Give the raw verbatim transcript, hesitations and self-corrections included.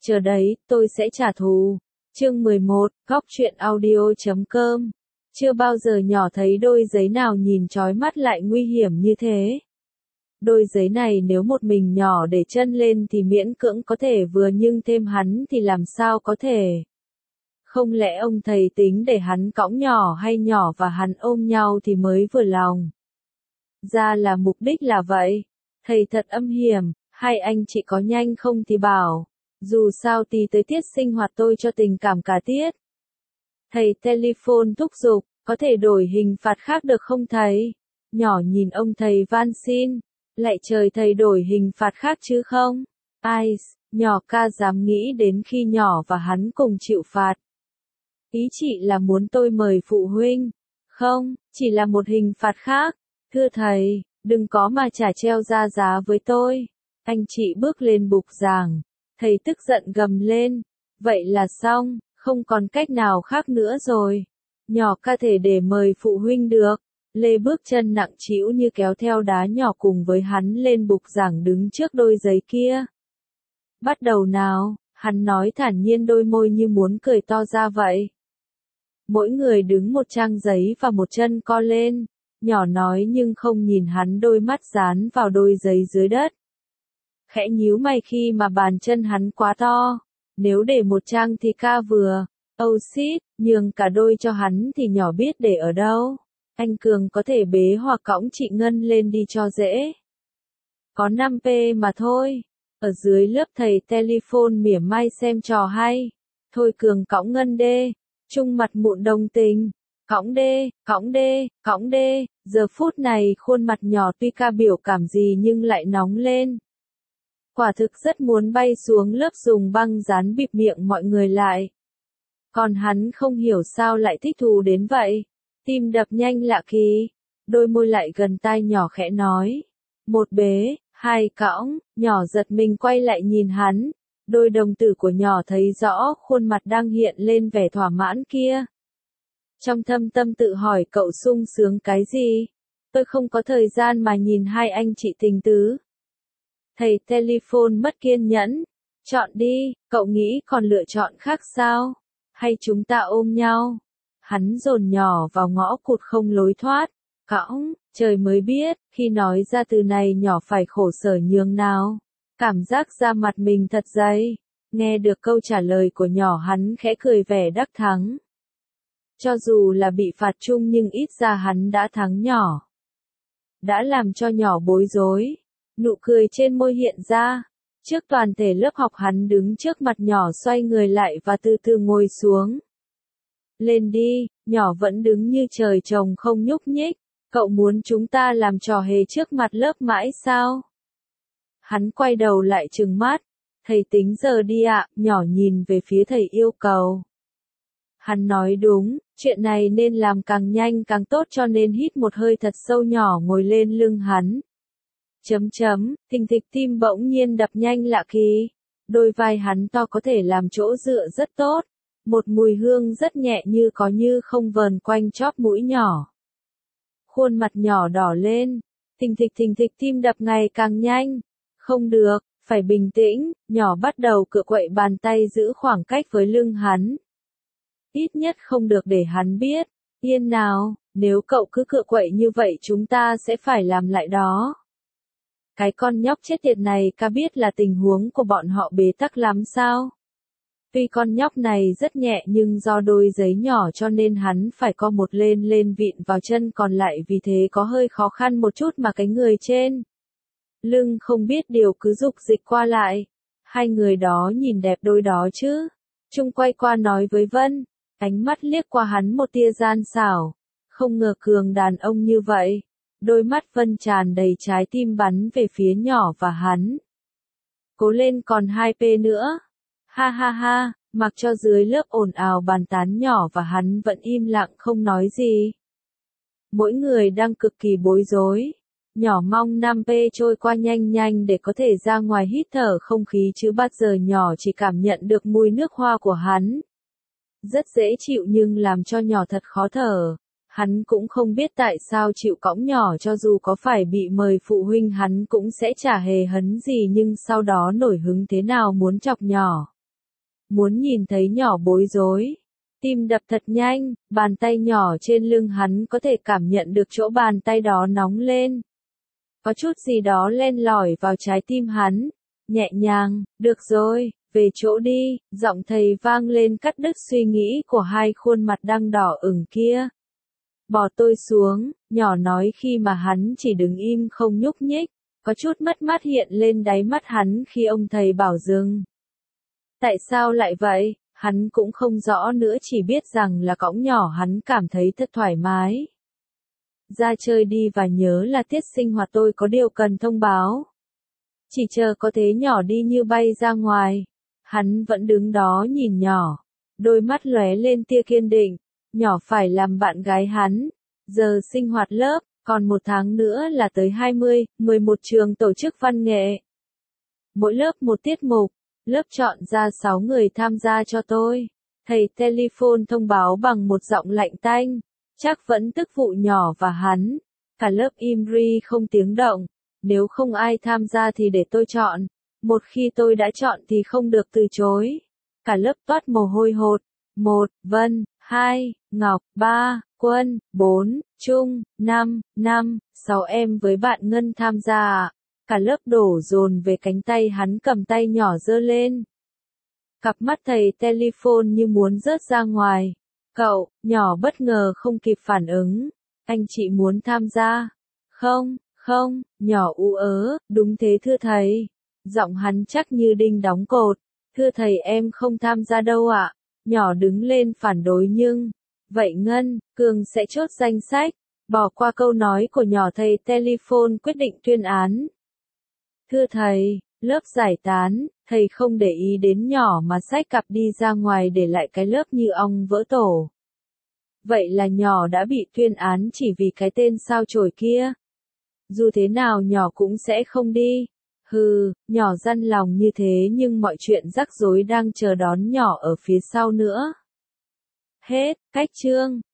Chờ đấy, tôi sẽ trả thù. Chương mười một, góc truyện audio chấm com. Chưa bao giờ nhỏ thấy đôi giấy nào nhìn chói mắt lại nguy hiểm như thế. Đôi giấy này nếu một mình nhỏ để chân lên thì miễn cưỡng có thể vừa, nhưng thêm hắn thì làm sao có thể. Không lẽ ông thầy tính để hắn cõng nhỏ hay nhỏ và hắn ôm nhau thì mới vừa lòng. Ra là mục đích là vậy. Thầy thật âm hiểm, hai anh chị có nhanh không thì bảo. Dù sao thì tới tiết sinh hoạt tôi cho tình cảm cả tiết. Thầy telephone thúc giục, có thể đổi hình phạt khác được không thầy? Nhỏ nhìn ông thầy van xin. Lạy trời, thầy đổi hình phạt khác chứ không? Ai, nhỏ ca dám nghĩ đến khi nhỏ và hắn cùng chịu phạt. Ý chị là muốn tôi mời phụ huynh. Không, chỉ là một hình phạt khác. Thưa thầy, đừng có mà trả treo ra giá với tôi. Anh chị bước lên bục giảng. Thầy tức giận gầm lên. Vậy là xong, không còn cách nào khác nữa rồi. Nhỏ ca thể để mời phụ huynh được. Lê bước chân nặng trĩu như kéo theo đá nhỏ cùng với hắn lên bục giảng đứng trước đôi giấy kia. Bắt đầu nào, hắn nói thản nhiên, đôi môi như muốn cười to ra vậy. Mỗi người đứng một trang giấy và một chân co lên. Nhỏ nói nhưng không nhìn hắn, đôi mắt dán vào đôi giấy dưới đất. Khẽ nhíu mày khi mà bàn chân hắn quá to. Nếu để một trang thì ca vừa. Oh shit, nhường cả đôi cho hắn thì nhỏ biết để ở đâu. Anh Cường có thể bế hoặc cõng chị Ngân lên đi cho dễ. Có năm pê mà thôi. Ở dưới lớp thầy telephone mỉa mai xem trò hay. Thôi Cường cõng Ngân đê. Trung mặt mụn đồng tình. Cõng đê, cõng đê, cõng đê. Giờ phút này khuôn mặt nhỏ tuy ca biểu cảm gì nhưng lại nóng lên. Quả thực rất muốn bay xuống lớp dùng băng dán bịt miệng mọi người lại. Còn hắn không hiểu sao lại thích thú đến vậy. Tim đập nhanh lạ kỳ. Đôi môi lại gần tai nhỏ khẽ nói. Một bế, hai cõng. Nhỏ giật mình quay lại nhìn hắn. Đôi đồng tử của nhỏ thấy rõ khuôn mặt đang hiện lên vẻ thỏa mãn kia. Trong thâm tâm tự hỏi cậu sung sướng cái gì? Tôi không có thời gian mà nhìn hai anh chị tình tứ. Thầy telephone mất kiên nhẫn. Chọn đi, cậu nghĩ còn lựa chọn khác sao? Hay chúng ta ôm nhau? Hắn dồn nhỏ vào ngõ cụt không lối thoát. Cõng, trời mới biết, khi nói ra từ này nhỏ phải khổ sở nhường nào. Cảm giác da mặt mình thật dày. Nghe được câu trả lời của nhỏ hắn khẽ cười vẻ đắc thắng. Cho dù là bị phạt chung nhưng ít ra hắn đã thắng nhỏ. Đã làm cho nhỏ bối rối. Nụ cười trên môi hiện ra. Trước toàn thể lớp học hắn đứng trước mặt nhỏ, xoay người lại và từ từ ngồi xuống. Lên đi, nhỏ vẫn đứng như trời trồng không nhúc nhích. Cậu muốn chúng ta làm trò hề trước mặt lớp mãi sao? Hắn quay đầu lại trừng mắt. Thầy tính giờ đi ạ, nhỏ nhìn về phía thầy yêu cầu. Hắn nói đúng, chuyện này nên làm càng nhanh càng tốt, cho nên hít một hơi thật sâu, nhỏ ngồi lên lưng hắn. Chấm chấm, thình thịch tim bỗng nhiên đập nhanh lạ kỳ. Đôi vai hắn to có thể làm chỗ dựa rất tốt. Một mùi hương rất nhẹ như có như không vờn quanh chóp mũi nhỏ. Khuôn mặt nhỏ đỏ lên. Thình thịch thình thịch tim đập ngày càng nhanh. Không được, phải bình tĩnh. Nhỏ bắt đầu cựa quậy bàn tay giữ khoảng cách với lưng hắn. Ít nhất không được để hắn biết. Yên nào, nếu cậu cứ cựa quậy như vậy chúng ta sẽ phải làm lại đó. Cái con nhóc chết tiệt này ca biết là tình huống của bọn họ bế tắc lắm sao? Tuy con nhóc này rất nhẹ nhưng do đôi giấy nhỏ cho nên hắn phải co một lên lên vịn vào chân còn lại, vì thế có hơi khó khăn một chút mà cái người trên lưng không biết điều cứ dục dịch qua lại. Hai người đó nhìn đẹp đôi đó chứ. Trung quay qua nói với Vân. Ánh mắt liếc qua hắn một tia gian xảo. Không ngờ Cường đàn ông như vậy. Đôi mắt Vân tràn đầy trái tim bắn về phía nhỏ và hắn. Cố lên, còn hai pê nữa. Ha ha ha, mặc cho dưới lớp ồn ào bàn tán, nhỏ và hắn vẫn im lặng không nói gì. Mỗi người đang cực kỳ bối rối. Nhỏ mong năm pê trôi qua nhanh nhanh để có thể ra ngoài hít thở không khí, chứ bắt giờ nhỏ chỉ cảm nhận được mùi nước hoa của hắn. Rất dễ chịu nhưng làm cho nhỏ thật khó thở. Hắn cũng không biết tại sao chịu cõng nhỏ, cho dù có phải bị mời phụ huynh hắn cũng sẽ chả hề hấn gì, nhưng sau đó nổi hứng thế nào muốn chọc nhỏ. muốn nhìn thấy nhỏ bối rối. Tim đập thật nhanh, bàn tay nhỏ trên lưng hắn có thể cảm nhận được chỗ bàn tay đó nóng lên. Có chút gì đó len lỏi vào trái tim hắn. Nhẹ nhàng, được rồi, về chỗ đi, giọng thầy vang lên cắt đứt suy nghĩ của hai khuôn mặt đang đỏ ửng kia. Bỏ tôi xuống, nhỏ nói khi mà hắn chỉ đứng im không nhúc nhích, có chút mất mát hiện lên đáy mắt hắn khi ông thầy bảo dừng. Tại sao lại vậy? Hắn cũng không rõ nữa, chỉ biết rằng là cõng nhỏ hắn cảm thấy thật thoải mái. Ra chơi đi và nhớ là tiết sinh hoạt tôi có điều cần thông báo. Chỉ chờ có thế nhỏ đi như bay ra ngoài. Hắn vẫn đứng đó nhìn nhỏ. Đôi mắt lóe lên tia kiên định. Nhỏ phải làm bạn gái hắn. Giờ sinh hoạt lớp, còn một tháng nữa là tới hai mươi, mười một trường tổ chức văn nghệ. Mỗi lớp một tiết mục. Lớp chọn ra sáu người tham gia cho tôi. Thầy telephone thông báo bằng một giọng lạnh tanh. Chắc vẫn tức vụ nhỏ và hắn. Cả lớp im ri không tiếng động. Nếu không ai tham gia thì để tôi chọn. Một khi tôi đã chọn thì không được từ chối. Cả lớp toát mồ hôi hột. Một, Vân, hai, Ngọc, ba, Quân, bốn, Trung, năm, năm, sáu em với bạn Ngân tham gia. Cả lớp đổ dồn về cánh tay hắn cầm tay nhỏ giơ lên. Cặp mắt thầy telephone như muốn rớt ra ngoài. Cậu, nhỏ bất ngờ không kịp phản ứng. Anh chị muốn tham gia. Không, không, nhỏ ú ớ, đúng thế thưa thầy. Giọng hắn chắc như đinh đóng cột. Thưa thầy em không tham gia đâu ạ. Nhỏ đứng lên phản đối nhưng. Vậy Ngân, Cường sẽ chốt danh sách. Bỏ qua câu nói của nhỏ thầy telephone quyết định tuyên án. Thưa thầy, lớp giải tán, thầy không để ý đến nhỏ mà xách cặp đi ra ngoài để lại cái lớp như ong vỡ tổ. Vậy là nhỏ đã bị tuyên án chỉ vì cái tên sao chổi kia. Dù thế nào nhỏ cũng sẽ không đi. Hừ, nhỏ răn lòng như thế nhưng mọi chuyện rắc rối đang chờ đón nhỏ ở phía sau nữa. Hết, cách chương.